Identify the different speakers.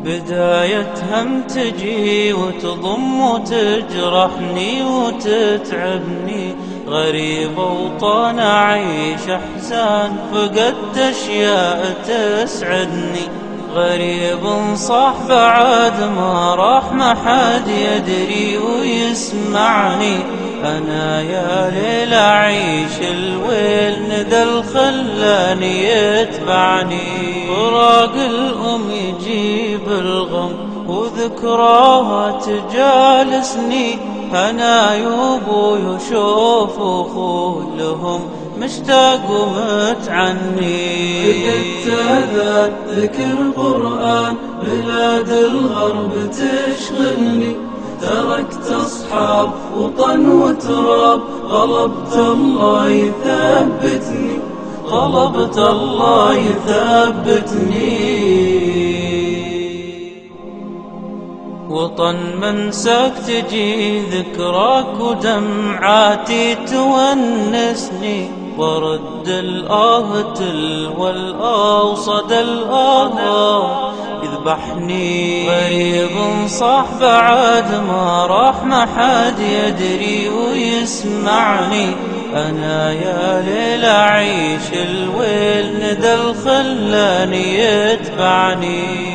Speaker 1: بداية هم تجي وتضم وتجرحني وتتعبني، غريب وطن أعيش أحزان فقدت أشياء تسعدني، غريب صح بعد ما راح ما حد يدري ويسمعني، أنا يا ليل أعيش الويل ندى الخلاني يتبعني، فراق الأم يجيب الغم وذكراها تجالسني، أنا يوبو يشوف أخولهم مشتاق ومتعني،
Speaker 2: فقدت أذان ذكر قرآن بلاد الغرب تشغلني، تركت أصحاب وطن وتراب غلبت الله يثبتني، غلبت الله يثبتني.
Speaker 1: وطن منساك تجي ذكراك ودمعاتي تونسني، ورد الآه تلو الآه صدى الآه يذبحني، غريب صح بعد ما راح ما حد يدري ويسمعني، أنا يا ليل أعيش الويل ندى الخلاني يتبعني.